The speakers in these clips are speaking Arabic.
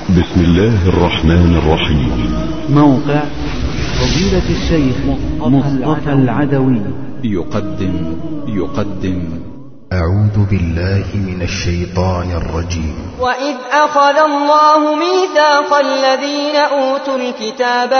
بسم الله الرحمن الرحيم. موقع فضيلة الشيخ مصطفى العدوي يقدم أعوذ بالله من الشيطان الرجيم. وإذ أخذ الله ميثاق الذين أوتوا الكتاب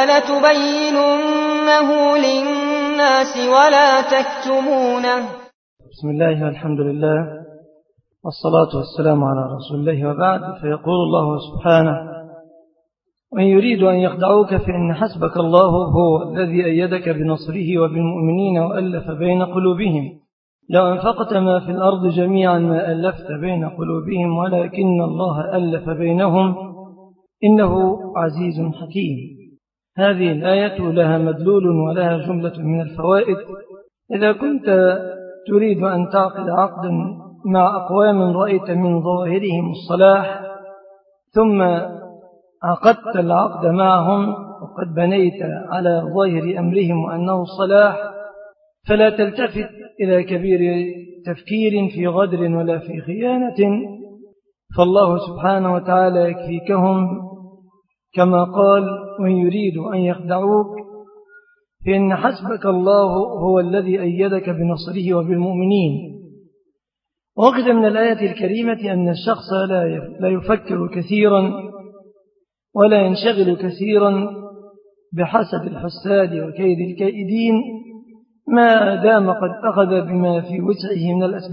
لتبيننه للناس ولا تكتمونه. بسم الله والحمد لله والصلاة والسلام على رسول الله وبعد. فيقول الله سبحانه: وإن يريدوا أن يخدعوك فإن حسبك الله هو الذي أيدك بنصره وبالمؤمنين وألف بين قلوبهم لو أنفقت ما في الأرض جميعا ما ألفت بين قلوبهم ولكن الله ألف بينهم إنه عزيز حكيم. هذه الآية لها مدلول ولها جملة من الفوائد. إذا كنت تريد أن تعقد عقدا مع أقوام رأيت من ظواهرهم الصلاح ثم عقدت العقد معهم وقد بنيت على ظاهر أمرهم وأنه الصلاح، فلا تلتفت إلى كبير تفكير في غدر ولا في خيانة، فالله سبحانه وتعالى يكفيكهم كما قال: وإن يريدوا أن يخدعوك فإن حسبك الله هو الذي أيدك بنصره وبالمؤمنين. وأخذ من الآية الكريمة أن الشخص لا يفكر كثيرا ولا ينشغل كثيرا بحسد الحساد وكيد الكائدين ما دام قد أخذ بما في وسعه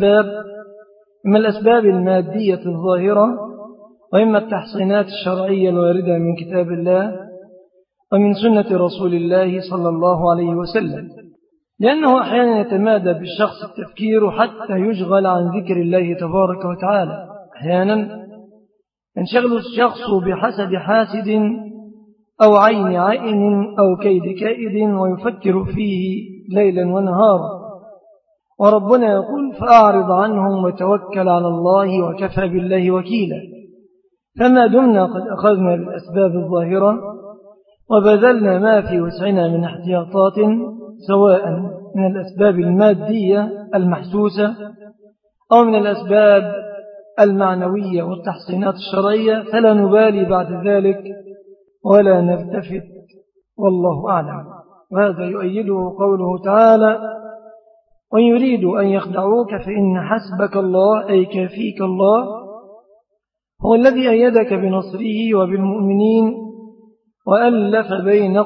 من الأسباب المادية الظاهرة، وإما التحصينات الشرعية الواردة من كتاب الله ومن سنة رسول الله صلى الله عليه وسلم، لأنه أحيانا يتمادى بالشخص التفكير حتى يشغل عن ذكر الله تبارك وتعالى. أحيانا ينشغل الشخص بحسد حاسد أو عين عائن أو كيد كائد ويفكر فيه ليلا ونهارا، وربنا يقول: فأعرض عنهم وتوكل على الله وكفى بالله وكيلا. فما دمنا قد أخذنا بالأسباب الظاهرة وبذلنا ما في وسعنا من احتياطات سواء من الأسباب المادية المحسوسة أو من الأسباب المعنوية والتحصينات الشرعية، فلا نبالي بعد ذلك ولا نلتفت، والله أعلم. وهذا يؤيده قوله تعالى: وإن يريدوا أن يخدعوك فإن حسبك الله أي كافيك الله هو الذي أيدك بنصره وبالمؤمنين وألف بين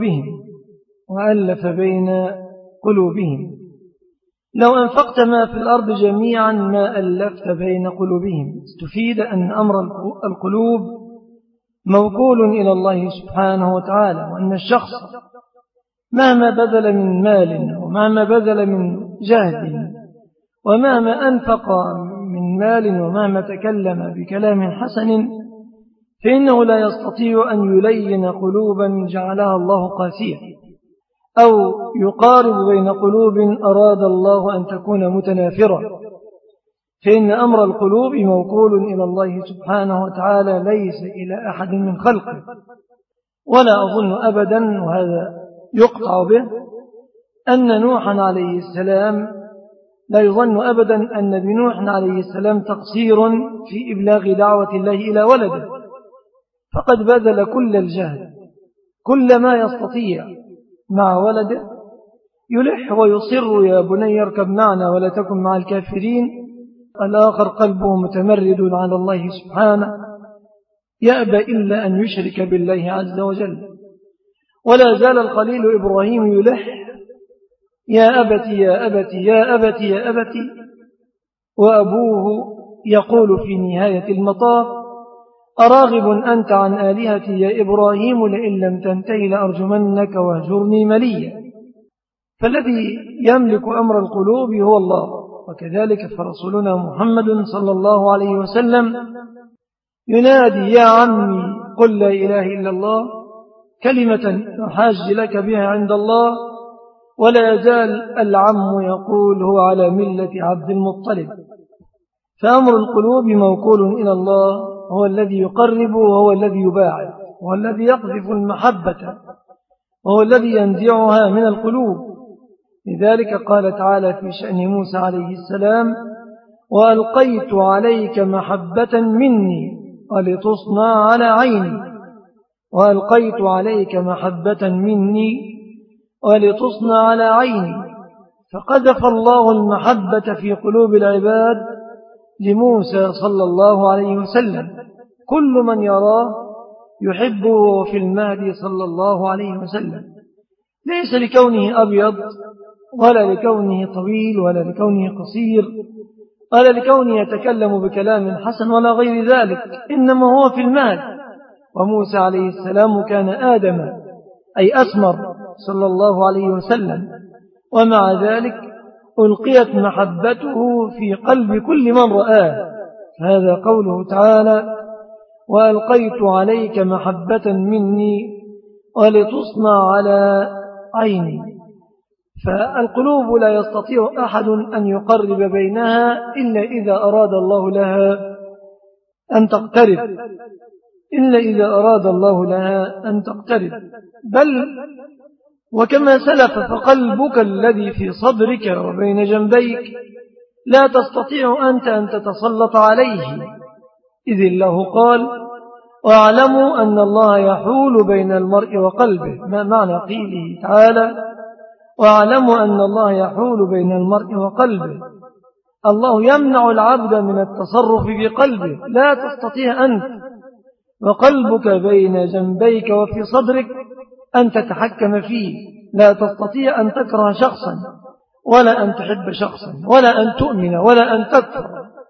قلوبهم لو أنفقت ما في الأرض جميعا ما ألفت بين قلوبهم. استفيد أن أمر القلوب موكول إلى الله سبحانه وتعالى، وأن الشخص مهما بذل من مال ومهما بذل من جهد ومهما أنفق من مال ومهما تكلم بكلام حسن فإنه لا يستطيع أن يلين قلوبا جعلها الله قاسية أو يقارب بين قلوب أراد الله أن تكون متنافرة، فإن أمر القلوب موكول إلى الله سبحانه وتعالى ليس إلى أحد من خلقه. ولا أظن أبدا، وهذا يقطع به، أن نوحا عليه السلام لا يظن أبدا أن بنوح عليه السلام تقصير في إبلاغ دعوة الله إلى ولده، فقد بذل كل الجهد كل ما يستطيع مع ولده، يلح ويصر: يا بني اركب معنا ولا تكن مع الكافرين. الآخر قلبه متمرد على الله سبحانه يأبى إلا أن يشرك بالله عز وجل. ولا زال الخليل إبراهيم يلح: يا أبتي يا أبتي يا أبتي يا أبتي، وأبوه يقول في نهاية المطاف: أراغب أنت عن آلهتي يا إبراهيم لئن لم تنتهي لأرجمنك واهجرني مليا. فالذي يملك أمر القلوب هو الله، وكذلك فرسولنا محمد صلى الله عليه وسلم ينادي: يا عمي قل لا إله إلا الله كلمة أحاج لك بها عند الله. ولا يزال العم يقول: هو على ملة عبد المطلب. فأمر القلوب موكول إلى الله، هو الذي يقرب وهو الذي يباعد، وهو الذي يقذف المحبة وهو الذي ينزعها من القلوب. لذلك قال تعالى في شأن موسى عليه السلام: وألقيت عليك محبة مني ولتصنع على عيني وألقيت عليك محبة مني ولتصنع على عيني. فقذف الله المحبة في قلوب العباد لموسى صلى الله عليه وسلم. كل من يراه يحبه في المهدي صلى الله عليه وسلم، ليس لكونه أبيض ولا لكونه طويل ولا لكونه قصير ولا لكونه يتكلم بكلام حسن ولا غير ذلك، إنما هو في المهد. وموسى عليه السلام كان آدم أي أسمر صلى الله عليه وسلم، ومع ذلك ألقيت محبته في قلب كل من رآه. هذا قوله تعالى: وألقيت عليك محبة مني ولتصنع على عيني. فالقلوب لا يستطيع أحد أن يقرب بينها إلا إذا أراد الله لها أن تقترب، إلا إذا أراد الله لها أن تقترب. بل وكما سلف فقلبك الذي في صدرك وبين جنبيك لا تستطيع أنت أن تتسلط عليه، إذ الله قال: واعلموا أن الله يحول بين المرء وقلبه. ما معنى قيله تعالى: واعلموا أن الله يحول بين المرء وقلبه؟ الله يمنع العبد من التصرف بقلبه، لا تستطيع أنت وقلبك بين جنبيك وفي صدرك أن تتحكم فيه. لا تستطيع أن تكره شخصا ولا أن تحب شخصا ولا أن تؤمن ولا أن تكفر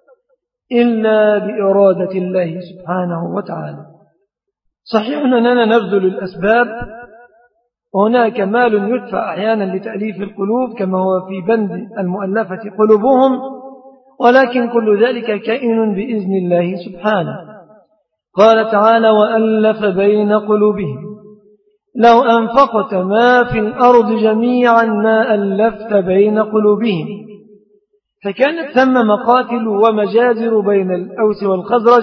إلا بإرادة الله سبحانه وتعالى. صحيح أننا نبذل الأسباب، وهناك مال يدفع أحيانا لتأليف القلوب كما هو في بند المؤلفة قلوبهم، ولكن كل ذلك كائن بإذن الله سبحانه. قال تعالى: وألف بين قلوبهم لو أنفقت ما في الأرض جميعا ما ألفت بين قلوبهم. فكانت ثم مقاتل ومجازر بين الأوس والخزرج،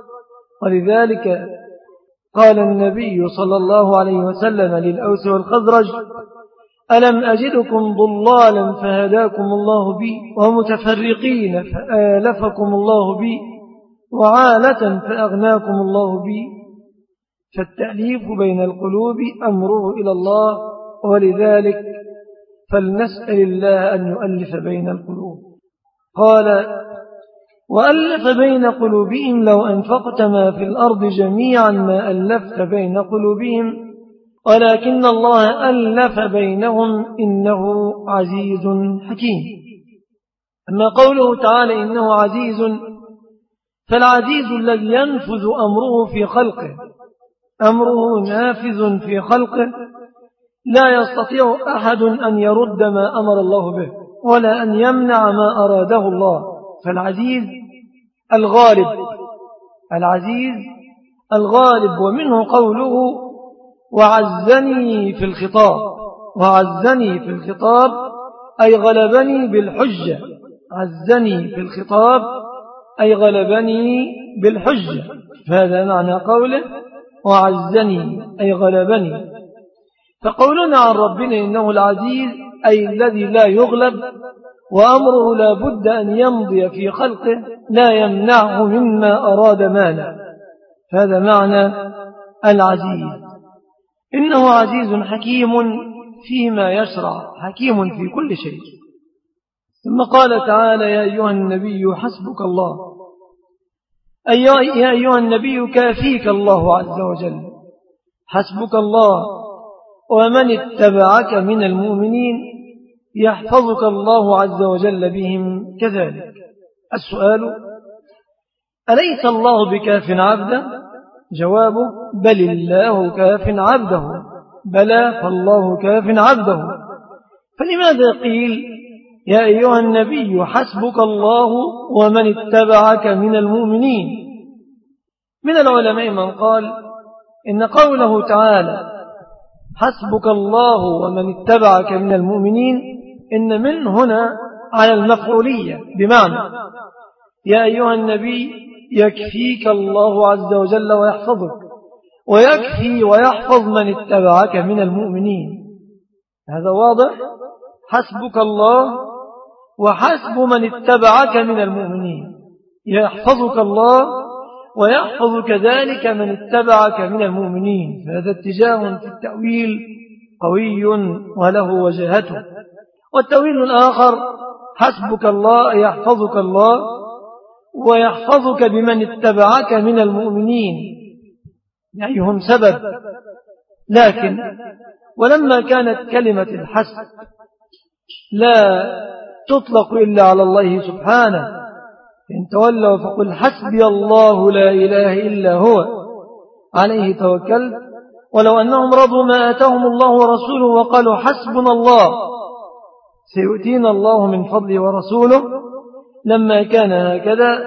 ولذلك قال النبي صلى الله عليه وسلم للأوس والخزرج: ألم أجدكم ضلالا فهداكم الله بي، ومتفرقين فآلفكم الله بي، وعالة فأغناكم الله بي. فالتأليف بين القلوب أمره إلى الله، ولذلك فلنسأل الله أن يؤلف بين القلوب. قال: وألف بين قلوبهم لو أنفقت ما في الأرض جميعا ما ألفت بين قلوبهم ولكن الله ألف بينهم إنه عزيز حكيم. أما قوله تعالى إنه عزيز، فالعزيز الذي ينفذ أمره في خلقه، أمره نافذ في خلقه، لا يستطيع أحد أن يرد ما أمر الله به ولا أن يمنع ما أراده الله. فالعزيز الغالب، العزيز الغالب. ومنه قوله: وعزني في الخطاب. وعزني في الخطاب أي غلبني بالحجة. عزني في الخطاب أي غلبني بالحجة. فهذا معنى قوله وعزني أي غلبني. فقولنا عن ربنا إنه العزيز أي الذي لا يغلب، وأمره لا بد أن يمضي في خلقه، لا يمنعه مما أراد مانع. هذا معنى العزيز. إنه عزيز حكيم فيما يشرع، حكيم في كل شيء. ثم قال تعالى: يا أيها النبي حسبك الله، أي يا أيها النبي كافيك الله عز وجل. حسبك الله ومن اتبعك من المؤمنين يحفظك الله عز وجل بهم كذلك. السؤال: أليس الله بكاف عبده؟ جوابه: بل الله كاف عبده. بلى، فالله كاف عبده. فلماذا قيل يا أيها النبي حسبك الله ومن اتبعك من المؤمنين؟ من العلماء من قال إن قوله تعالى حسبك الله ومن اتبعك من المؤمنين إن من هنا على المفعولية، بمعنى يا أيها النبي يكفيك الله عز وجل ويحفظك، ويكفي ويحفظ من اتبعك من المؤمنين. هذا واضح؟ حسبك الله وحسب من اتبعك من المؤمنين. يحفظك الله ويحفظ كذلك من اتبعك من المؤمنين. فهذا اتجاه في التأويل قوي وله وجهته. والتأويل الآخر حسبك الله يحفظك الله ويحفظك بمن اتبعك من المؤمنين، أيهم سبب. لكن ولما كانت كلمة الحسب لا تطلق إلا على الله سبحانه، إن تولوا فقل حسبي الله لا إله إلا هو عليه توكلت، ولو أنهم رضوا ما آتاهم الله ورسوله وقالوا حسبنا الله سيؤتينا الله من فضله ورسوله، لما كان هكذا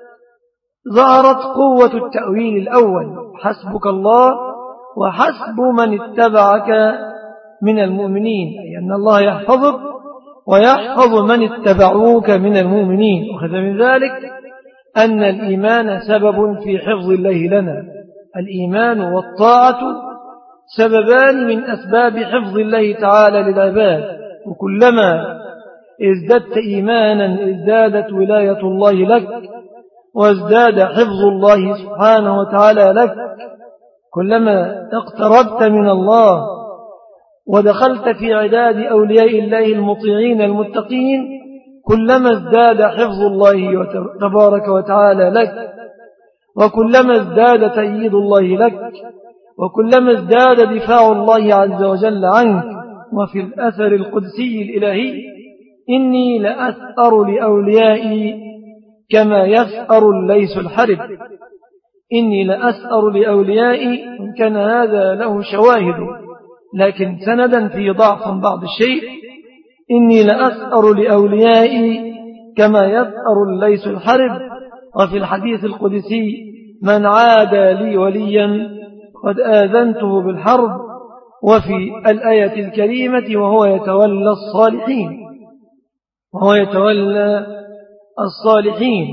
ظهرت قوة التأويل الأول حسبك الله وحسب من اتبعك من المؤمنين، أي أن الله يحفظك ويحفظ من اتبعوك من المؤمنين. وخذ من ذلك أن الإيمان سبب في حفظ الله لنا، الإيمان والطاعة سببان من أسباب حفظ الله تعالى للعباد، وكلما ازددت إيمانا ازدادت ولاية الله لك وازداد حفظ الله سبحانه وتعالى لك. كلما اقتربت من الله ودخلت في عداد أولياء الله المطيعين المتقين كلما ازداد حفظ الله تبارك وتعالى لك، وكلما ازداد تأييد الله لك، وكلما ازداد دفاع الله عز وجل عنك. وفي الأثر القدسي الإلهي إني لأثأر لأوليائي كما يثأر الليث الحرب، إني لأثأر لأوليائي، إن كان هذا له شواهد لكن سندا في ضعف بعض الشيء. إني لأثأر لأوليائي كما يثأر الليث الحرب. وفي الحديث القدسي من عادى لي وليا قد آذنته بالحرب. وفي الآية الكريمة وهو يتولى الصالحين، وهو يتولى الصالحين.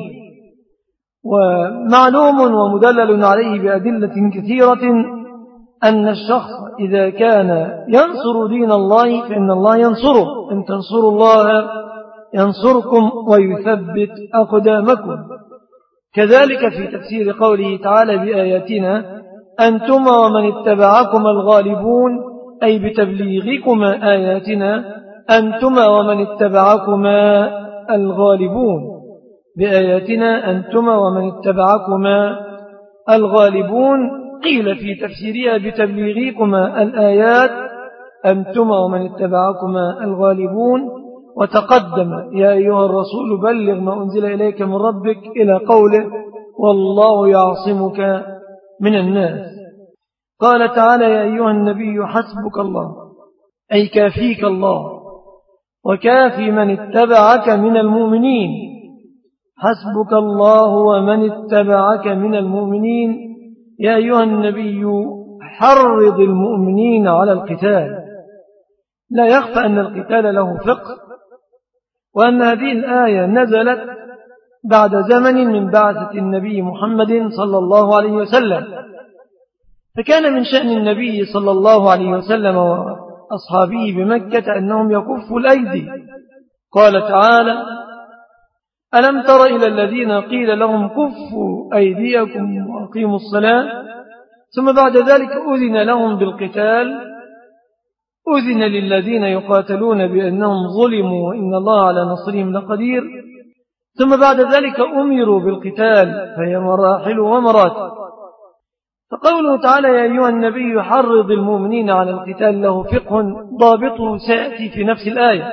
ومعلوم ومدلل عليه بأدلة كثيرة أن الشخص إذا كان ينصر دين الله فإن الله ينصره، إن تنصروا الله ينصركم ويثبت أقدامكم. كذلك في تفسير قوله تعالى بآياتنا أنتما ومن اتبعكما الغالبون، أي بتبليغكما آياتنا أنتما ومن اتبعكما الغالبون، بآياتنا أنتما ومن اتبعكما الغالبون. قيل في تفسيرها بتبليغكما الآيات أنتما ومن اتبعكما الغالبون. وتقدم يا أيها الرسول بلغ ما أنزل إليك من ربك إلى قوله والله يعصمك من الناس. قال تعالى يا أيها النبي حسبك الله، أي كافيك الله وكافي من اتبعك من المؤمنين. حسبك الله ومن اتبعك من المؤمنين. يا أيها النبي حرض المؤمنين على القتال. لا يخفى أن القتال له فقه، وأن هذه الآية نزلت بعد زمن من بعثة النبي محمد صلى الله عليه وسلم، فكان من شأن النبي صلى الله عليه وسلم وأصحابه بمكة أنهم يكفوا الأيدي. قال تعالى ألم تر إلى الذين قيل لهم كفوا أيديكم وأقيموا الصلاة ثم بعد ذلك أذن لهم بالقتال، أذن للذين يقاتلون بأنهم ظلموا وإن الله على نصرهم لقدير، ثم بعد ذلك أمروا بالقتال، فهي مراحل ومراتب. فقوله تعالى يا أيها النبي حرض المؤمنين على القتال له فقه ضابطه سيأتي في نفس الآية.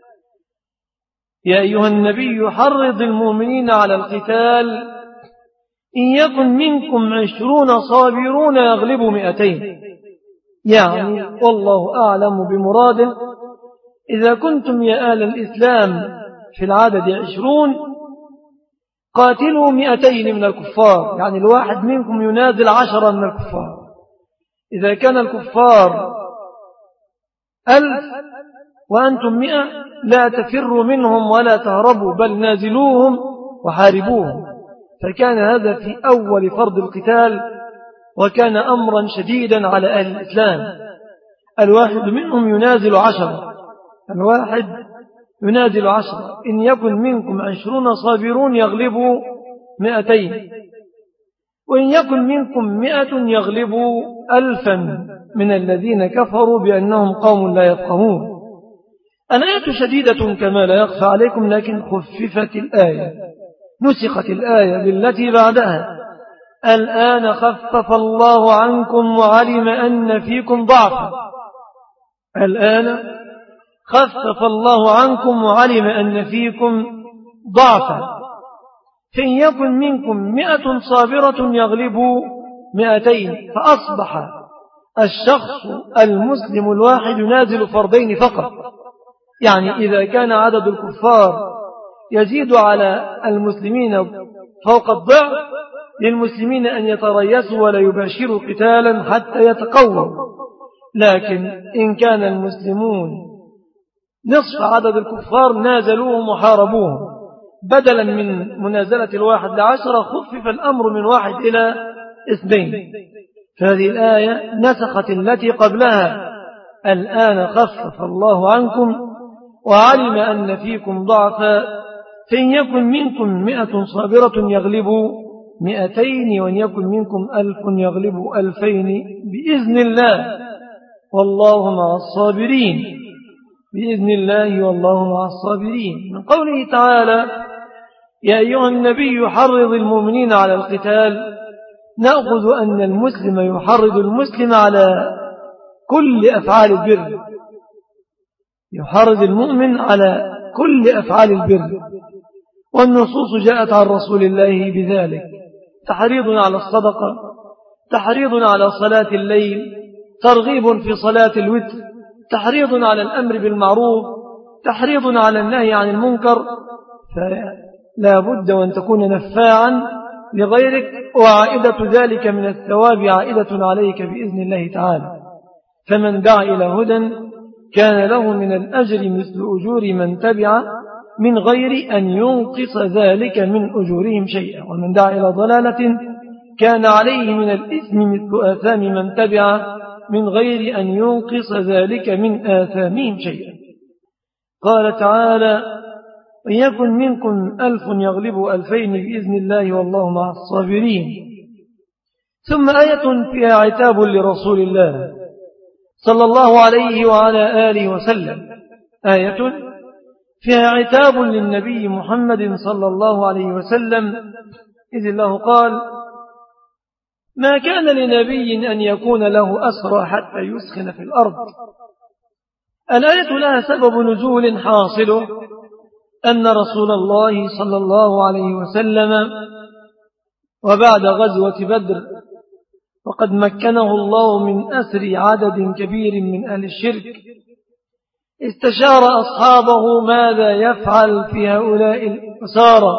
يا أيها النبي حرض المؤمنين على القتال إن يكن منكم 20 صابرون يغلبوا 200، يعني والله أعلم بمراده. إذا كنتم يا آل الإسلام في العدد 20 قاتلوا 200 من الكفار، يعني الواحد منكم ينازل 10 من الكفار. إذا كان الكفار 1000 وأنتم 100 لا تفروا منهم ولا تهربوا بل نازلوهم وحاربوهم. فكان هذا في أول فرض القتال، وكان أمرا شديدا على أهل الإسلام. الواحد منهم ينازل 10، الواحد ينازل 10. إن يكن منكم 20 صابرون يغلبوا 200. وإن يكن منكم 100 يغلبوا 1000 من الذين كفروا بأنهم قوم لا يفقهون. الآية شديدة كما لا يخفى عليكم، لكن خففت الآية، نسخت الآية بالتي بعدها: الآن خفف الله عنكم وعلم أن فيكم ضعفا. الآن خفف الله عنكم وعلم أن فيكم ضعفا، فإن يكن منكم 100 صابرة يغلبوا 200، فأصبح الشخص المسلم الواحد ينازل فردين فقط. يعني إذا كان عدد الكفار يزيد على المسلمين فوق الضعف، للمسلمين أن يتريثوا ولا يباشروا قتالا حتى يتقووا. لكن إن كان المسلمون نصف عدد الكفار نازلوهم وحاربوهم، بدلا من منازلة 1 ل10 خفف الأمر من 1 إلى 2. فهذه الآية نسخت التي قبلها: الآن خفف الله عنكم وعلم أن فيكم ضعفا، فإن يكن منكم 100 صابرة يغلبوا 200، وإن يكن منكم 1000 يغلبوا 2000 بإذن الله والله مع الصابرين. بإذن الله والله مع الصابرين. من قوله تعالى: يا أيها النبي حرض المؤمنين على القتال، نأخذ أن المسلم يحرض المسلم على كل أفعال البر، يحرض المؤمن على كل أفعال البر، والنصوص جاءت عن رسول الله بذلك: تحريض على الصدقة، تحريض على صلاة الليل، ترغيب في صلاة الوتر، تحريض على الأمر بالمعروف، تحريض على النهي عن المنكر. فلا بد وأن تكون نفاعا لغيرك، وعائدة ذلك من الثواب عائدة عليك بإذن الله تعالى. فمن دعا إلى هدى كان له من الأجر مثل أجور من تبع من غير أن ينقص ذلك من أجورهم شيئا، ومن دعا إلى ضلالة كان عليه من الإثم مثل آثام من تبع من غير أن ينقص ذلك من آثامهم شيئا. قال تعالى: وإن يكن منكم 1000 يغلبوا 2000 بإذن الله والله مع الصابرين. ثم آية فيها عتاب لرسول الله صلى الله عليه وعلى آله وسلم، آية فيها عتاب للنبي محمد صلى الله عليه وسلم، إذ الله قال: ما كان لنبي أن يكون له أسرى حتى يسخن في الأرض. الآية لها سبب نزول حاصل أن رسول الله صلى الله عليه وسلم وبعد غزوة بدر وقد مكنه الله من أسر عدد كبير من أهل الشرك، استشار أصحابه ماذا يفعل في هؤلاء الأسارى،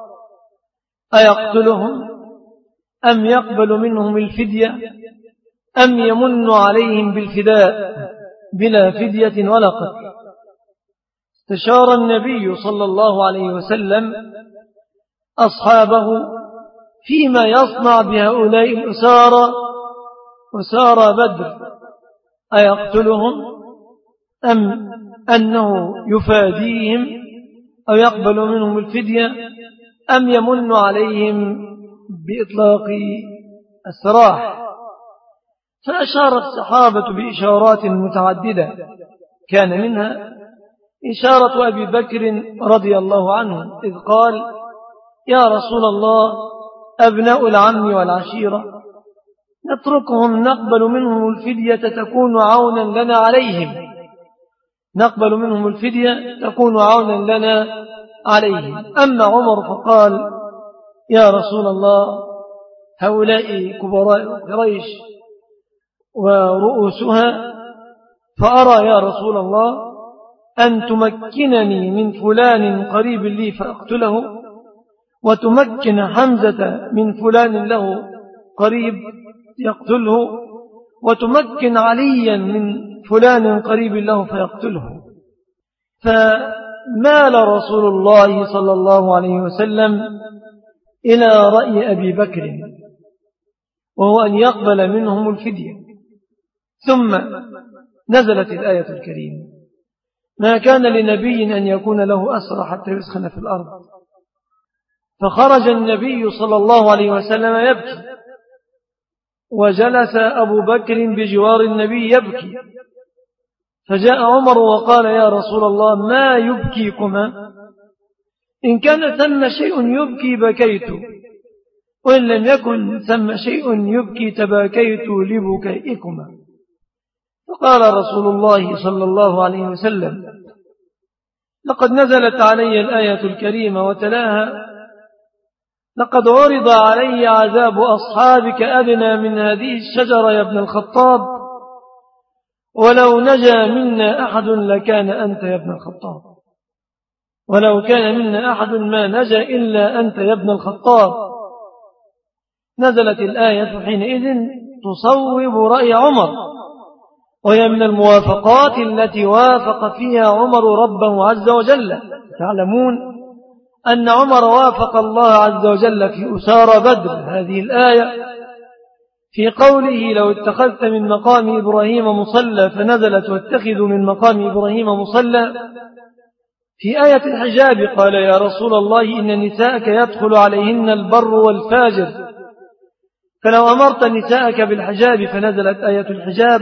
أيقتلهم أم يقبل منهم الفدية أم يمن عليهم بالفداء بلا فدية ولا قتل. استشار النبي صلى الله عليه وسلم أصحابه فيما يصنع بهؤلاء الأسارى، أسارى بدر، أيقتلهم أم أنه يفاديهم أو يقبل منهم الفدية أم يمن عليهم بإطلاق السراح. فأشار الصحابة بإشارات متعددة، كان منها إشارة أبي بكر رضي الله عنه إذ قال: يا رسول الله، أبناء العم والعشيرة نتركهم نقبل منهم الفدية تكون عونا لنا عليهم، نقبل منهم الفدية تكون عونا لنا عليهم. أما عمر فقال: يا رسول الله، هؤلاء كبراء قريش ورؤوسها، فأرى يا رسول الله أن تمكنني من فلان قريب لي فأقتله، وتمكن حمزة من فلان له قريب يقتله، وتمكن عليا من فلان قريب له فيقتله. فمال رسول الله صلى الله عليه وسلم إلى رأي أبي بكر، وهو أن يقبل منهم الفدية. ثم نزلت الآية الكريمة: ما كان لنبي أن يكون له أسرى حتى يسخن في الأرض. فخرج النبي صلى الله عليه وسلم يبكي وجلس أبو بكر بجوار النبي يبكي، فجاء عمر وقال: يا رسول الله، ما يبكيكما؟ إن كان ثم شيء يبكي بكيت، وإن لم يكن ثم شيء يبكي تباكيت لبكائكما. فقال رسول الله صلى الله عليه وسلم: لقد نزلت علي الآية الكريمة وتلاها: لقد عرض علي عذاب أصحابك أدنى من هذه الشجرة يا ابن الخطاب، ولو نجا منا أحد لكان أنت يا ابن الخطاب، ولو كان منا أحد ما نجا إلا أنت يا ابن الخطاب. نزلت الآية حينئذ تصوب رأي عمر، وهي من الموافقات التي وافق فيها عمر ربه عز وجل. تعلمون أن عمر وافق الله عز وجل في أسارى بدر هذه الآية في قوله: لو اتخذت من مقام إبراهيم مصلى، فنزلت: واتخذوا من مقام إبراهيم مصلى. في آية الحجاب قال: يا رسول الله، إن نساءك يدخل عليهن البر والفاجر، فلو أمرت نساءك بالحجاب، فنزلت آية الحجاب.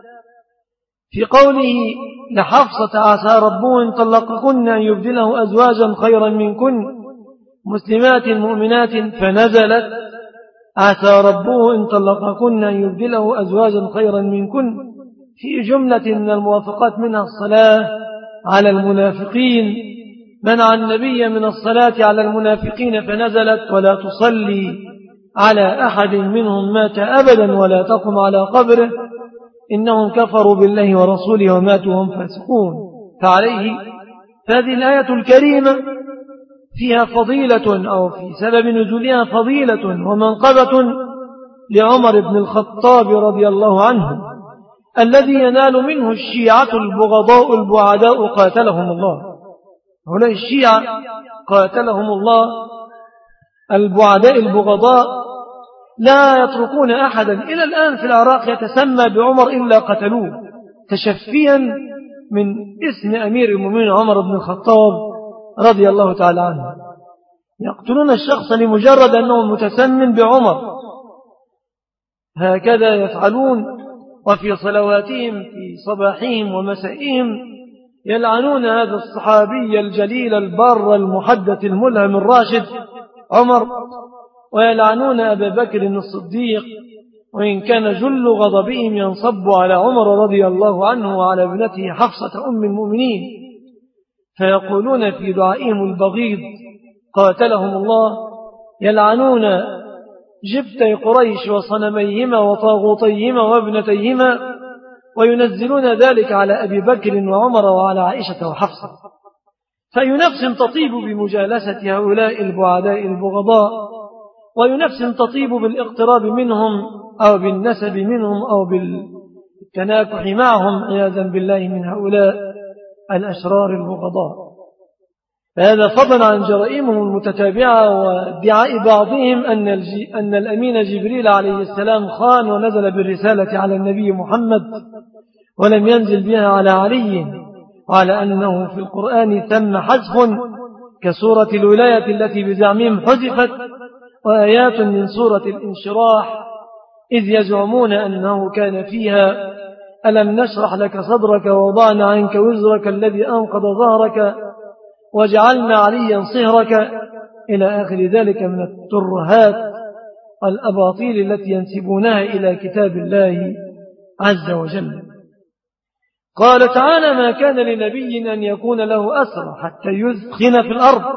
في قوله لحفصة: عسى ربه إن طلقكن أن يبدله أزواجا خيرا منكن مسلمات مؤمنات، فنزلت: عسى ربه إن طلقكن أن يبدله أزواجا خيرا منكن. في جملة من الموافقات منها الصلاة على المنافقين، منع النبي من الصلاة على المنافقين، فنزلت: ولا تصلي على أحد منهم مات أبدا ولا تقم على قبره إنهم كفروا بالله ورسوله وماتوا وهم فاسقون. فعليه هذه الآية الكريمة فيها فضيلة، أو في سبب نزولها فضيلة ومنقبة لعمر بن الخطاب رضي الله عنه، الذي ينال منه الشيعة البغضاء البعداء قاتلهم الله. هؤلاء الشيعة قاتلهم الله البعداء البغضاء لا يتركون أحدا إلى الآن في العراق يتسمى بعمر إلا قتلوه، تشفيا من اسم أمير المؤمنين عمر بن الخطاب رضي الله تعالى عنه. يقتلون الشخص لمجرد أنه متسم بعمر، هكذا يفعلون. وفي صلواتهم في صباحهم ومسائهم يلعنون هذا الصحابي الجليل البر المحدث الملهم الراشد عمر، ويلعنون أبا بكر الصديق، وإن كان جل غضبهم ينصب على عمر رضي الله عنه وعلى ابنته حفصة أم المؤمنين، فيقولون في دعائهم البغيض قاتلهم الله: يلعنون جبتي قريش وصنميهما وطاغوتيهما وابنتيهما، وينزلون ذلك على أبي بكر وعمر وعلى عائشة وحفصة. فأي نفس تطيب بمجالسة هؤلاء البعداء البغضاء، وأي نفس تطيب بالاقتراب منهم أو بالنسب منهم أو بالتناكح معهم عياذا بالله من هؤلاء الأشرار البغضاء. فهذا فضلا عن جرائمهم المتتابعة وادعاء بعضهم أن الأمين جبريل عليه السلام خان ونزل بالرسالة على النبي محمد ولم ينزل بها على علي، وعلى أنه في القرآن ثم حذف كسورة الولاية التي بزعمهم حذفت، وآيات من سورة الانشراح إذ يزعمون أنه كان فيها: ألم نشرح لك صدرك ووضعنا عنك وزرك الذي أنقض ظهرك وجعلنا عليا صهرك، إلى آخر ذلك من الترهات والأباطيل التي ينسبونها إلى كتاب الله عز وجل. قال تعالى: ما كان لنبي أن يكون له أسرى حتى يثخن في الأرض،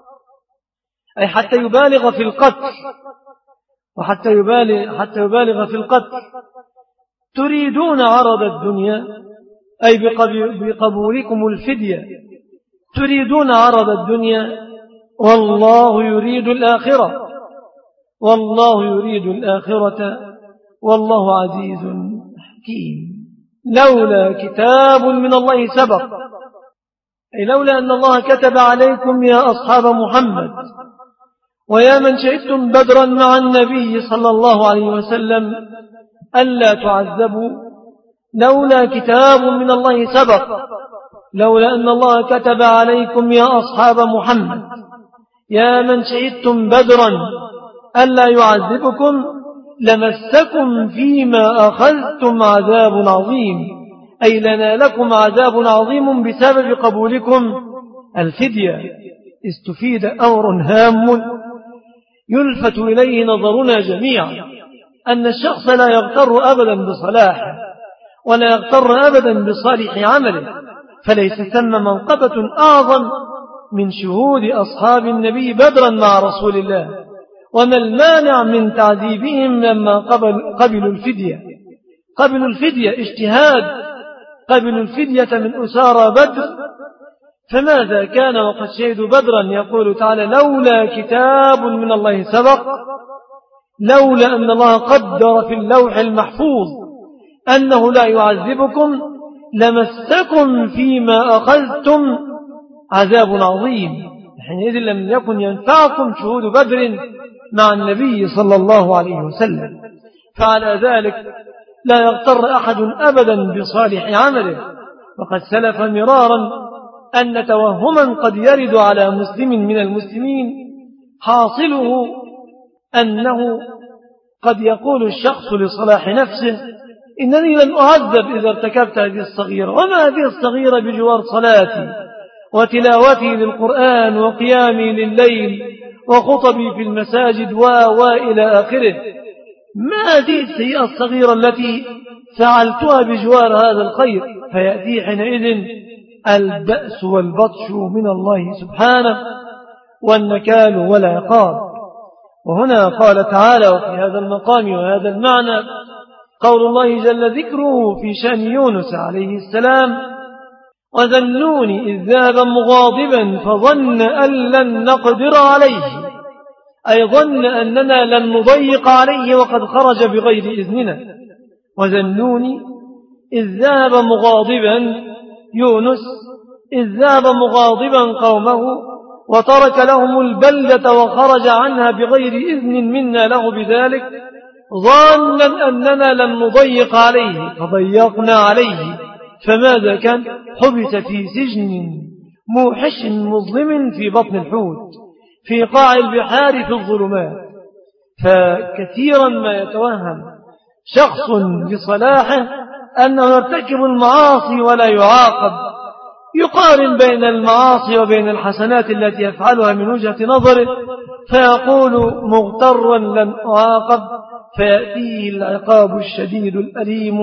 أي حتى يبالغ في القتل، وحتى يبالغ في القتل. تريدون عرض الدنيا، أي بقبولكم الفدية تريدون عرض الدنيا، والله يريد الآخرة، والله يريد الآخرة والله عزيز حكيم. لولا كتاب من الله سبق، أي لولا أن الله كتب عليكم يا أصحاب محمد ويا من شهدتم بدرا مع النبي صلى الله عليه وسلم ألا تعذبوا، لولا كتاب من الله سبق، لولا أن الله كتب عليكم يا أصحاب محمد يا من شهدتم بدرا ألا يعذبكم، لمسكم فيما أخذتم عذاب عظيم، أي لنالكم عذاب عظيم بسبب قبولكم الفدية. استفيد أمر هام يلفت إليه نظرنا جميعا، أن الشخص لا يغتر أبدا بصلاحه ولا يغتر أبدا بصالح عمله، فليس ثم منقبة أعظم من شهود أصحاب النبي بدرا مع رسول الله، وما المانع من تعذيبهم لما قبلوا الفدية. قبلوا الفدية اجتهاد، قبلوا الفدية من أسارى بدر، فماذا كان وقد شهدوا بدرا؟ يقول تعالى: لولا كتاب من الله سبق، لولا أن الله قدر في اللوح المحفوظ أنه لا يعذبكم لمسكم فيما أخذتم عذاب عظيم. حينئذ لم يكن ينفعكم شهود بدر مع النبي صلى الله عليه وسلم. فعلى ذلك لا يغتر أحد أبدا بصالح عمله. وقد سلف مرارا أن توهما قد يرد على مسلم من المسلمين حاصله أنه قد يقول الشخص لصلاح نفسه: إنني لن أعذب إذا ارتكبت هذه الصغيرة، وما هذه الصغيرة بجوار صلاتي وتلاوتي للقرآن وقيامي لليل وخطبي في المساجد وإلى آخره. ما هذه السيئة الصغيرة التي فعلتها بجوار هذا الخير؟ فيأتي حينئذ البأس والبطش من الله سبحانه والنكال والعقاب. وهنا قال تعالى وفي هذا المقام وهذا المعنى قول الله جل ذكره في شأن يونس عليه السلام: وذا النون إذ ذهب مغاضبا فظن أن لن نقدر عليه، أي ظن أننا لن نضيق عليه وقد خرج بغير إذننا. وذا النون إذ ذهب مغاضبا، يونس إذ ذهب مغاضبا قومه وترك لهم البلدة وخرج عنها بغير إذن منا له بذلك، ظانا أننا لن نضيق عليه فضيقنا عليه، فماذا كان؟ حبس في سجن موحش مظلم في بطن الحوت في قاع البحار في الظلمات. فكثيرا ما يتوهم شخص بصلاحه أنه يرتكب المعاصي ولا يعاقب، يقارن بين المعاصي وبين الحسنات التي يفعلها من وجهة نظره فيقول مغترا لن أعاقب، فيأتيه العقاب الشديد الأليم.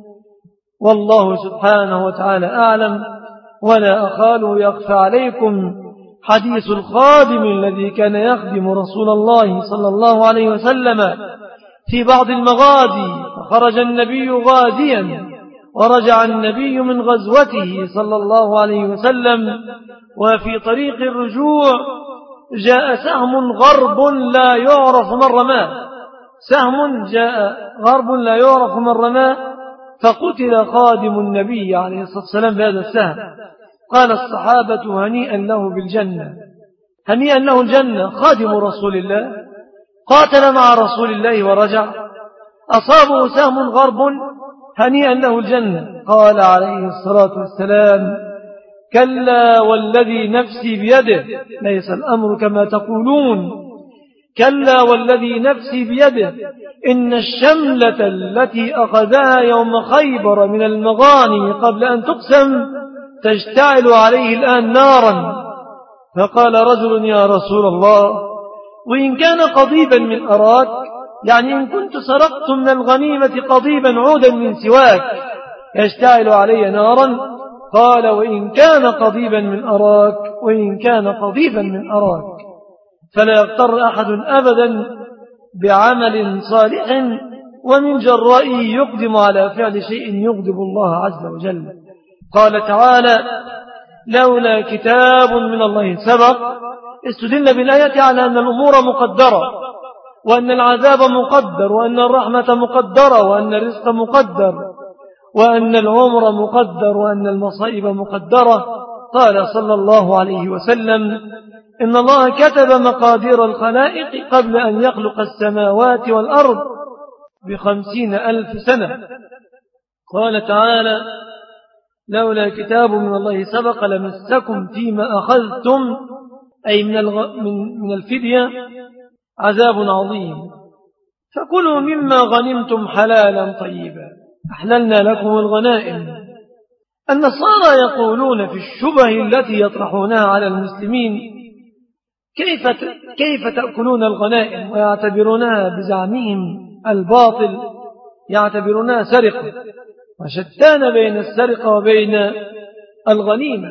والله سبحانه وتعالى أعلم. ولا أخال يخفى عليكم حديث الخادم الذي كان يخدم رسول الله صلى الله عليه وسلم في بعض المغازي، فخرج النبي غازيا ورجع النبي من غزوته صلى الله عليه وسلم، وفي طريق الرجوع جاء سهم غرب لا يعرف من رماه، سهم جاء غرب لا يعرف من رماه، فقتل خادم النبي عليه الصلاة والسلام بهذا السهم. قال الصحابة: هنيئا له بالجنة، هنيئا له الجنة، خادم رسول الله قاتل مع رسول الله ورجع، أصابه سهم غرب، هنيئا له الجنة. قال عليه الصلاة والسلام: كلا والذي نفسي بيده، ليس الأمر كما تقولون، كلا والذي نفسي بيده إن الشملة التي أخذها يوم خيبر من المغانم قبل أن تقسم تشتعل عليه الآن نارا. فقال رجل: يا رسول الله، وإن كان قضيبا من أراك، يعني إن كنت سرقت من الغنيمة قضيبا عودا من سواك يشتعل علي نارا؟ قال: وإن كان قضيبا من أراك، وإن كان قضيبا من أراك. فلا يغتر أحد أبدا بعمل صالح ومن جرائه يقدم على فعل شيء يغضب الله عز وجل. قال تعالى: لولا كتاب من الله سبق. استدل بالآية على أن الأمور مقدرة، وأن العذاب مقدر، وأن الرحمة مقدرة، وأن الرزق مقدر، وأن العمر مقدر، وأن المصائب مقدرة. قال صلى الله عليه وسلم: إن الله كتب مقادير الخلائق قبل أن يخلق السماوات والأرض ب50,000 سنة. قال تعالى: لولا كتاب من الله سبق لمسكم فيما أخذتم، أي من الفدية عذاب عظيم. فكلوا مما غنمتم حلالا طيبا أحللنا لكم الغنائم. النصارى يقولون في الشبه التي يطرحونها على المسلمين كيف تأكلون الغنائم، ويعتبرونها بزعمهم الباطل يعتبرونها سرقة، وشتان بين السرقة وبين الغنيمة.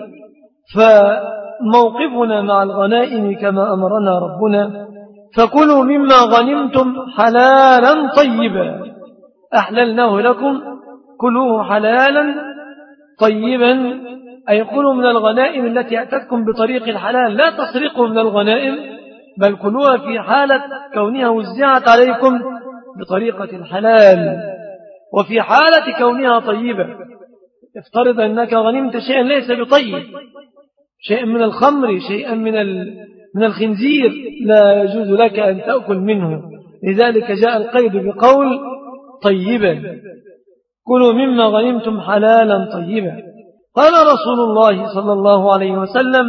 فموقفنا مع الغنائم كما أمرنا ربنا: فكلوا مما غنمتم حلالا طيبا أحللناه لكم. كلوه حلالا طيبا أي كلوا من الغنائم التي أتتكم بطريق الحلال، لا تسرقوا من الغنائم، بل كلوها في حالة كونها وزعت عليكم بطريقة الحلال، وفي حالة كونها طيبة. افترض أنك غنمت شيئا ليس بطيب، شيئا من الخمر، شيئا من الخنزير، لا يجوز لك أن تأكل منه. لذلك جاء القيد بقول طيبا: كلوا مما غنمتم حلالا طيبا. قال رسول الله صلى الله عليه وسلم: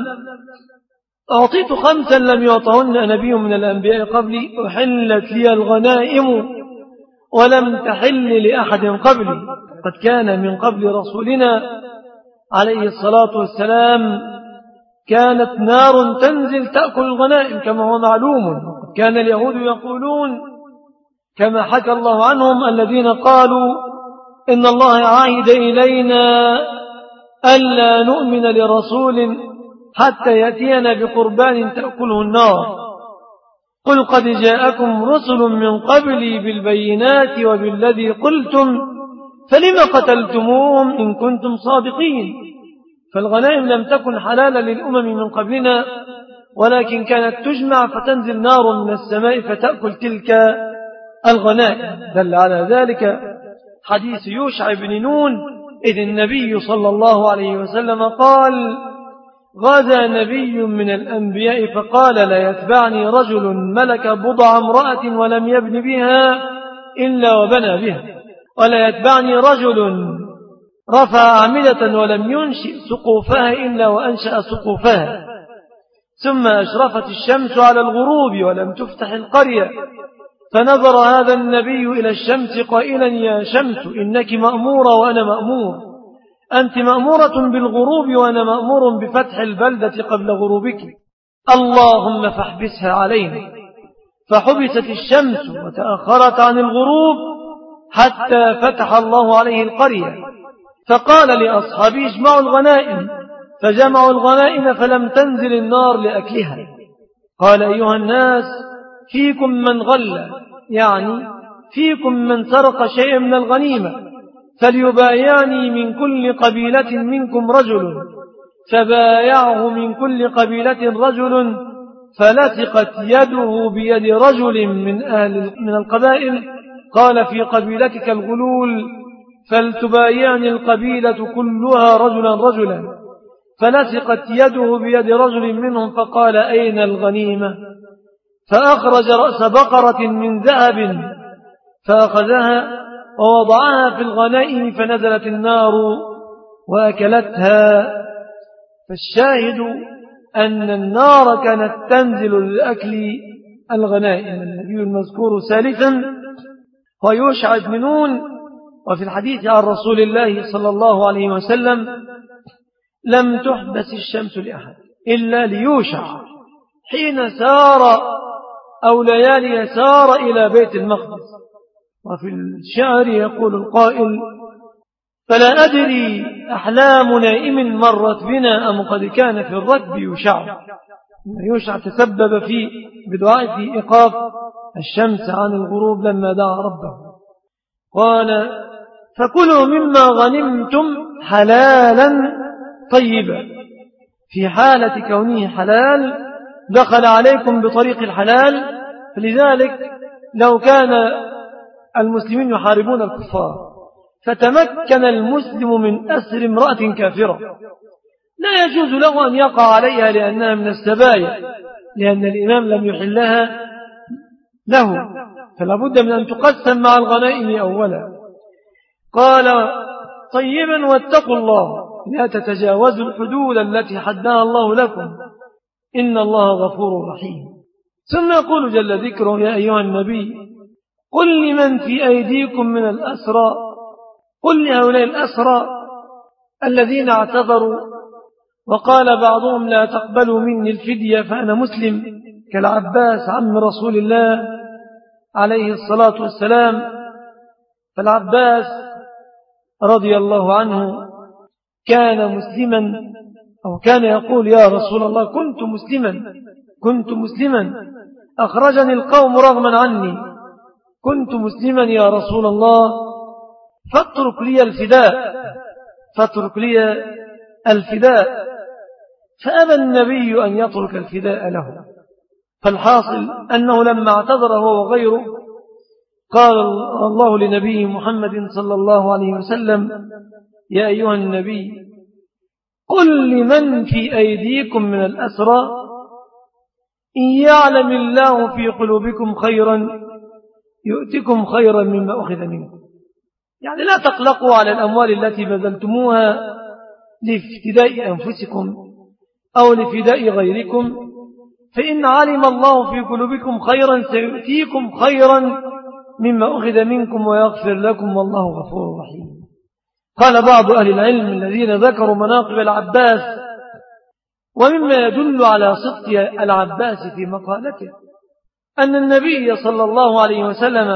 أعطيت 5 لم يعطهن نبي من الأنبياء قبلي، أحلت لي الغنائم ولم تحل لأحد قبلي. قد كان من قبل رسولنا عليه الصلاة والسلام كانت نار تنزل تأكل الغنائم كما هو معلوم. وقد كان اليهود يقولون كما حكى الله عنهم الذين قالوا: إن الله عاهد إلينا ألا نؤمن لرسول حتى يأتينا بقربان تأكله النار. قل قد جاءكم رسل من قبلي بالبينات وبالذي قلتم فلم قتلتموهم إن كنتم صادقين. فالغنائم لم تكن حلالا للأمم من قبلنا، ولكن كانت تجمع فتنزل نار من السماء فتأكل تلك الغنائم. دل على ذلك حديث يوشع بن نون، إذ النبي صلى الله عليه وسلم قال: غزا نبي من الأنبياء فقال: لا يتبعني رجل ملك بضع امرأة ولم يبن بها إلا وبنى بها، ولا يتبعني رجل رفع أعمدة ولم ينشئ سقوفها إلا وأنشأ سقوفها. ثم أشرفت الشمس على الغروب ولم تفتح القرية، فنظر هذا النبي إلى الشمس قائلا: يا شمس إنك مأمورة وأنا مأمور، أنت مأمورة بالغروب وأنا مأمور بفتح البلدة قبل غروبك، اللهم فاحبسها علينا. فحبست الشمس وتأخرت عن الغروب حتى فتح الله عليه القرية، فقال لأصحابه: اجمعوا الغنائم، فجمعوا الغنائم فلم تنزل النار لأكلها. قال: أيها الناس، فيكم من غل، يعني فيكم من سرق شيئا من الغنيمة، فليبايعني من كل قبيلة منكم رجل. فبايعه من كل قبيلة رجل، فلصقت يده بيد رجل من القبائل. قال: في قبيلتك الغلول، فلتبايعني القبيلة كلها رجلا رجلا. فلصقت يده بيد رجل منهم، فقال: أين الغنيمة؟ فأخرج رأس بقرة من ذهب فأخذها ووضعها في الغنائم، فنزلت النار وأكلتها. فالشاهد أن النار كانت تنزل لأكل الغنائم. النبي المذكور ثالثا هو يوشع بن نون. وفي الحديث عن رسول الله صلى الله عليه وسلم: لم تحبس الشمس لأحد إلا ليوشع حين سار أو ليالي سار إلى بيت المقدس. وفي الشعر يقول القائل: فلا أدري أحلام نائم مرت بنا أم قد كان في الركب يوشع. يوشع تسبب في بدعاء في إيقاف الشمس عن الغروب لما دعا ربه. قال: فكلوا مما غنمتم حلالا طيبا. في حالة كونه حلال دخل عليكم بطريق الحلال. فلذلك لو كان المسلمين يحاربون الكفار فتمكن المسلم من أسر امرأة كافرة، لا يجوز له أن يقع عليها لأنها من السبايا، لأن الإمام لم يحلها له، فلا بد من أن تقسم مع الغنائم أولا. قال: طيبا واتقوا الله لا تتجاوزوا الحدود التي حدها الله لكم إن الله غفور رحيم. ثم يقول جل ذكره: يا أيها النبي قل لمن في أيديكم من الأسرى، قل لهؤلاء الأسرى الذين اعتذروا وقال بعضهم لا تقبلوا مني الفدية فأنا مسلم، كالعباس عم رسول الله عليه الصلاة والسلام. فالعباس رضي الله عنه كان مسلما، أو كان يقول يا رسول الله كنت مسلما أخرجني القوم رغما عني، كنت مسلما يا رسول الله فاترك لي الفداء. فأبى النبي أن يترك الفداء له. فالحاصل أنه لما اعتذر هو وغيره قال الله لنبيه محمد صلى الله عليه وسلم يا أيها النبي قل لمن في أيديكم من الأسرى إن يعلم الله في قلوبكم خيرا يؤتكم خيرا مما أخذ منكم. يعني لا تقلقوا على الأموال التي بذلتموها لافتداء أنفسكم أو لفداء غيركم، فإن علم الله في قلوبكم خيرا سيؤتيكم خيرا مما أخذ منكم ويغفر لكم والله غفور رحيم. قال بعض أهل العلم الذين ذكروا مناقب العباس ومما يدل على صدق العباس في مقالته أن النبي صلى الله عليه وسلم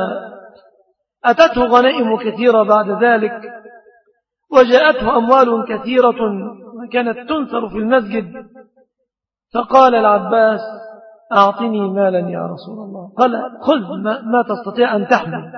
أتته غنائم كثيرة بعد ذلك، وجاءته أموال كثيرة كانت تنثر في المسجد، فقال العباس أعطني مالا يا رسول الله، قال خذ ما تستطيع أن تحمل.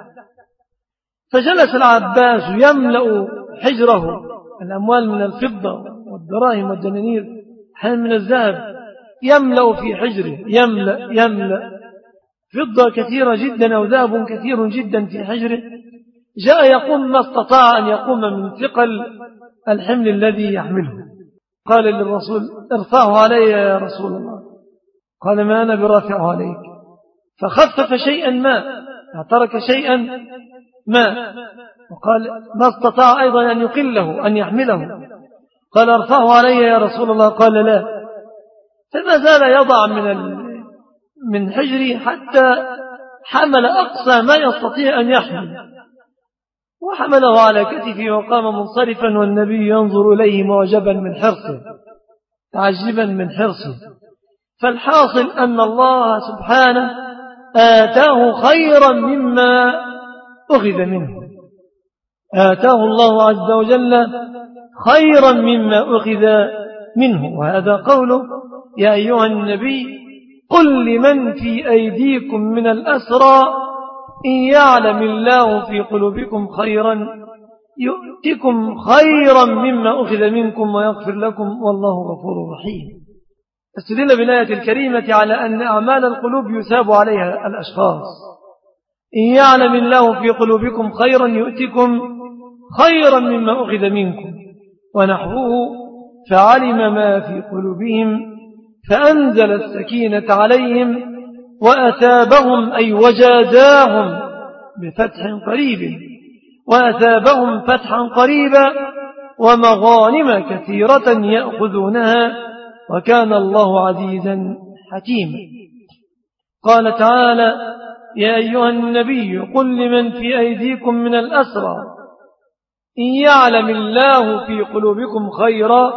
فجلس العباس يملأ حجره الأموال من الفضة والدراهم والدنانير من الذهب، يملأ في حجره يملأ فضة كثيرة جدا أو ذهب كثير جدا في حجره. جاء يقوم ما استطاع أن يقوم من ثقل الحمل الذي يحمله، قال للرسول ارفعه علي يا رسول الله، قال ما أنا برافعه عليك، فخفف شيئا ما، ترك شيئا ما، وقال ما استطاع أيضا أن يقله أن يحمله، قال ارفعه علي يا رسول الله، قال لا، فما زال يضع من حجري حتى حمل أقصى ما يستطيع أن يحمل، وحمله على كتفه وقام منصرفا والنبي ينظر إليه معجبا من حرصه تعجبا من حرصه. فالحاصل أن الله سبحانه آتاه خيرا مما أخذ منه، آتاه الله عز وجل خيرا مما أخذ منه. وهذا قوله يا أيها النبي قل لمن في أيديكم من الأسرى إن يعلم الله في قلوبكم خيرا يؤتكم خيرا مما أخذ منكم ويغفر لكم والله غفور رحيم. استدل بالآية الكريمة على أن أعمال القلوب يثاب عليها الأشخاص. إن يعلم الله في قلوبكم خيرا يؤتكم خيرا مما أخذ منكم ونحوه، فعلم ما في قلوبهم فأنزل السكينة عليهم وأثابهم أي وجازاهم بفتح قريب، وأثابهم فتحا قريبا ومغانم كثيرة يأخذونها وكان الله عزيزا حكيما. قال تعالى يا أيها النبي قل لمن في أيديكم من الأسرى إن يعلم الله في قلوبكم خيرا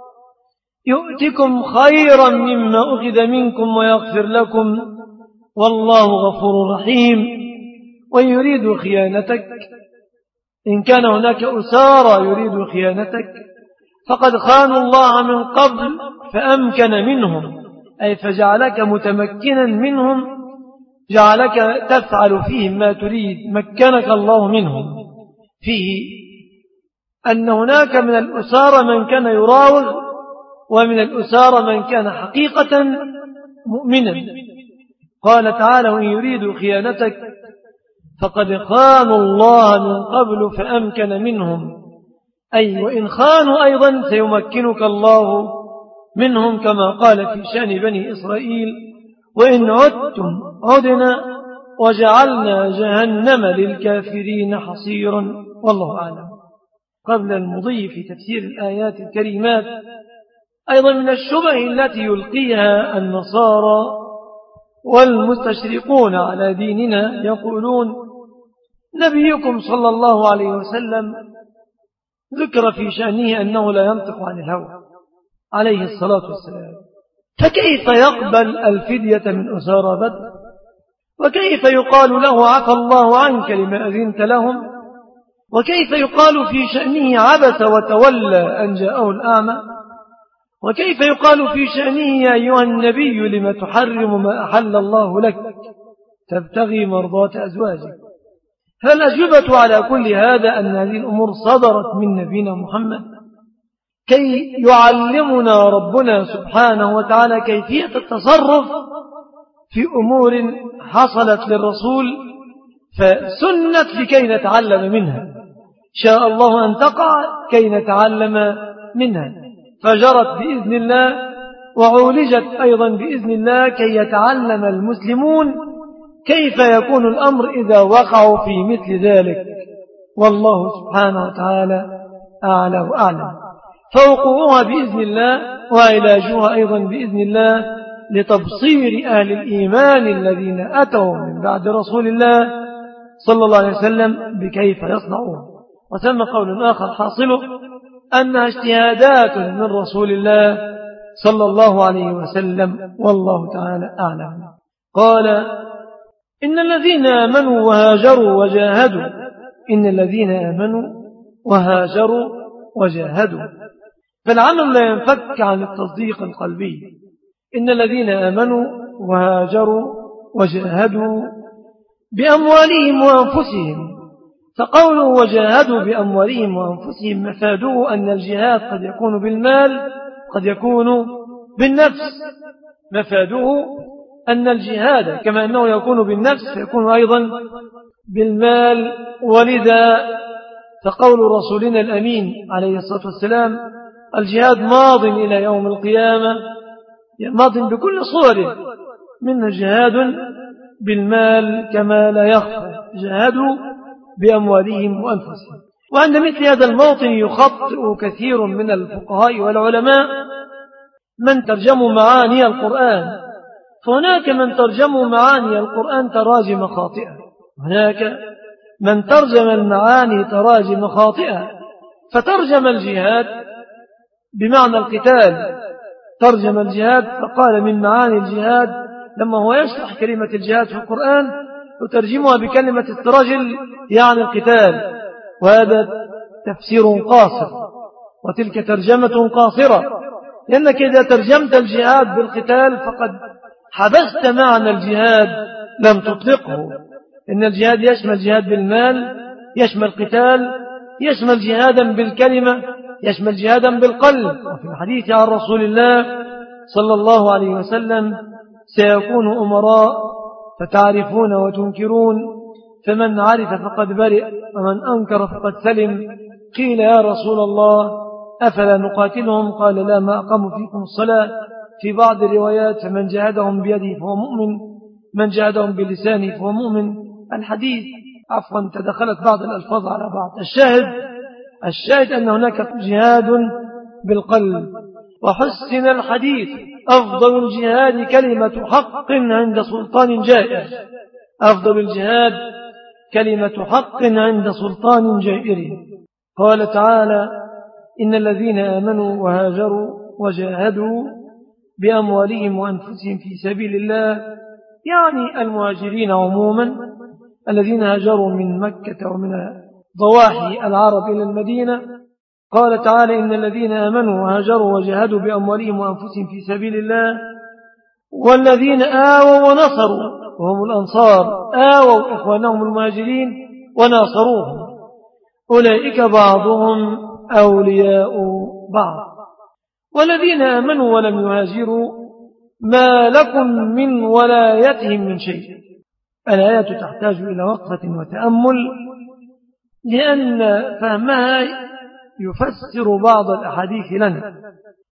يؤتكم خيرا مما أخذ منكم ويغفر لكم والله غفور رحيم. ويريد خيانتك إن كان هناك أسارى يريد خيانتك فقد خانوا الله من قبل فأمكن منهم، أي فجعلك متمكنا منهم، جعلك تفعل فيهم ما تريد، مكنك الله منهم. فيه أن هناك من الأسارى من كان يراوغ ومن الأسارى من كان حقيقة مؤمنا. قال تعالى وإن يريدوا خيانتك فقد خانوا الله من قبل فأمكن منهم، أي وإن خانوا أيضا سيمكنك الله منهم كما قال في شأن بني إسرائيل وإن عدتم عدنا وجعلنا جهنم للكافرين حصيرا والله أعلم. قبل المضي في تفسير الآيات الكريمات أيضا من الشبه التي يلقيها النصارى والمستشرقون على ديننا يقولون نبيكم صلى الله عليه وسلم ذكر في شأنه أنه لا ينطق عن الهوى عليه الصلاة والسلام، فكيف يقبل الفدية من أسارى بدر؟ وكيف يقال له عفى الله عنك لما أذنت لهم؟ وكيف يقال في شأنه عبس وتولى أن جاءه الأعمى؟ وكيف يقال في شأنه يا أيها النبي لما تحرم ما أحل الله لك تبتغي مرضات أزواجك؟ فالأجوبة على كل هذا أن هذه الأمور صدرت من نبينا محمد كي يعلمنا ربنا سبحانه وتعالى كيفية التصرف في أمور حصلت للرسول فسنت لكي نتعلم منها، شاء الله أن تقع كي نتعلم منها، فجرت بإذن الله وعولجت أيضا بإذن الله كي يتعلم المسلمون كيف يكون الأمر إذا وقعوا في مثل ذلك، والله سبحانه وتعالى أعلى وأعلم. فوقوعها بإذن الله وعلاجها أيضا بإذن الله لتبصير أهل الإيمان الذين أتوا من بعد رسول الله صلى الله عليه وسلم بكيف يصنعون. وثم قول آخر حاصله أنها اجتهادات من رسول الله صلى الله عليه وسلم والله تعالى أعلم. قال إن الذين آمنوا وهاجروا وجاهدوا، إن الذين آمنوا وهاجروا وجاهدوا، فالعمل لا ينفك عن التصديق القلبي. إن الذين آمنوا وهاجروا وجاهدوا بأموالهم وأنفسهم، فقوله وجاهدوا بأموالهم وأنفسهم مفاده أن الجهاد قد يكون بالمال قد يكون بالنفس، مفاده أن الجهاد كما أنه يكون بالنفس يكون أيضا بالمال. ولذا فقول رسولنا الأمين عليه الصلاة والسلام الجهاد ماض إلى يوم القيامة، ماض بكل صوره، منه جهاد بالمال كما لا يخفى، جهادوا بأموالهم وأنفسهم. وعند مثل هذا الموطن يخطئ كثير من الفقهاء والعلماء من ترجموا معاني القرآن، فهناك من ترجموا معاني القرآن تراجم خاطئة، هناك من ترجم المعاني تراجم خاطئة، فترجم الجهاد بمعنى القتال، ترجم الجهاد فقال من معاني الجهاد لما هو يشرح كلمة الجهاد في القرآن يترجمها بكلمة الرجل يعني القتال، وهذا تفسير قاصر وتلك ترجمة قاصرة، لأنك إذا ترجمت الجهاد بالقتال فقد حبست معنى الجهاد لم تطلقه، إن الجهاد يشمل جهاد بالمال، يشمل قتال، يشمل جهادا بالكلمة، يشمل جهادا بالقلب. وفي الحديث عن رسول الله صلى الله عليه وسلم سيكون أمراء فتعرفون وتنكرون، فمن عرف فقد برئ ومن أنكر فقد سلم. قيل يا رسول الله أفلا نقاتلهم؟ قال لا ما أقاموا فيكم الصلاة. في بعض الروايات فمن جاهدهم بيده فهو مؤمن، من جاهدهم بلسانه فهو مؤمن. الحديث عفوا تدخلت بعض الألفاظ على بعض. الشاهد أن هناك جهاد بالقلب. وحسن الحديث أفضل الجهاد كلمة حق عند سلطان جائر، أفضل الجهاد كلمة حق عند سلطان جائر. قال تعالى إن الذين آمنوا وهاجروا وجاهدوا بأموالهم وأنفسهم في سبيل الله، يعني المهاجرين عموما الذين هاجروا من مكة ومن ضواحي العرب إلى المدينة. قال تعالى إن الذين آمنوا وهاجروا وجاهدوا بأموالهم وأنفسهم في سبيل الله والذين آووا ونصروا، وهم الأنصار، آووا إخوانهم المهاجرين وناصروهم، أولئك بعضهم أولياء بعض. والذين آمنوا ولم يهاجروا ما لكم من ولايتهم من شيء. الآية تحتاج إلى وقفة وتأمل، لأن فهمها يفسر بعض الأحاديث لنا.